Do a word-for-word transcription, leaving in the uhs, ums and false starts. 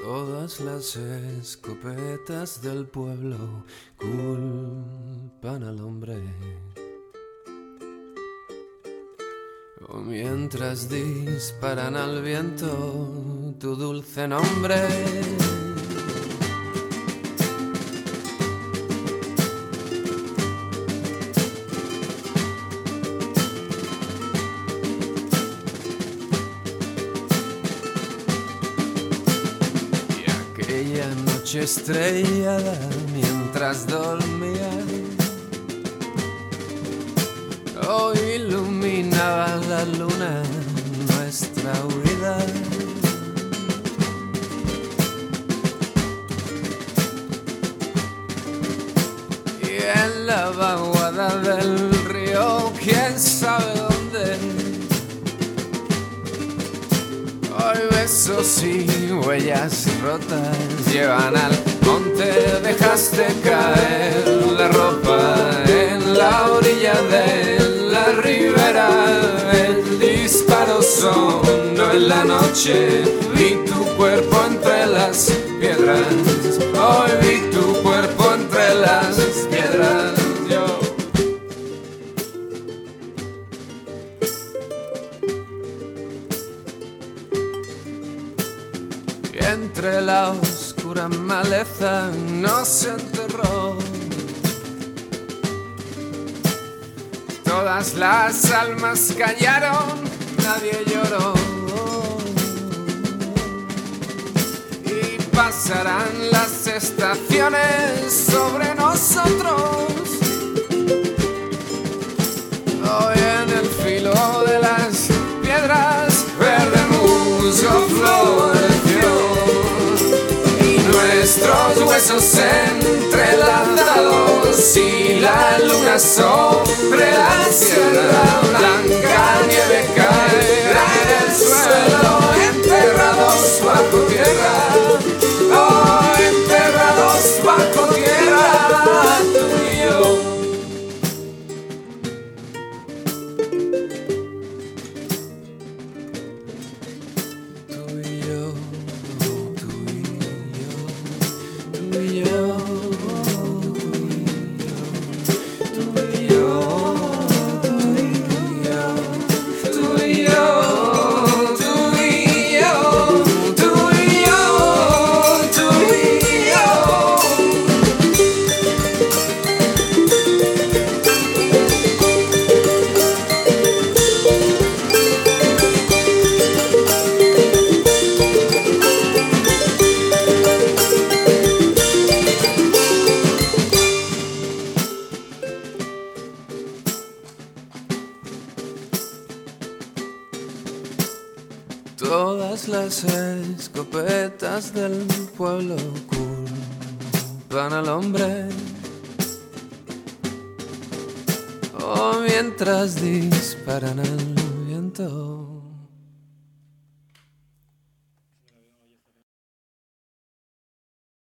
Todas las escopetas del pueblo culpan al hombre. O mientras disparan al viento tu dulce nombre. Aquella noche estrellada mientras dormía, hoy iluminaba la luna nuestra huida. Y en la vaguada del río, quién sabe dónde, hoy besos y huellas rotas llevan al monte. Dejaste caer la ropa en la orilla de la ribera. El disparo sonó en la noche. Vi tu cuerpo entre las piedras. Hoy vi tu cuerpo entre las piedras. Yo entre la oscura maleza nos enterró. Todas las almas callaron, nadie lloró. Y pasarán las estaciones sobre nosotros. Hoy en el filo de las piedras, verde musgo floreció. Nuestros huesos entrelazados y la luna sobre la sierra. Blanca nieve cae en el suelo, enterrados bajo tierra. Oh, enterrados bajo tierra, tú y yo. Tú y yo. Todas las escopetas del pueblo culpan al hombre. O mientras disparan al viento.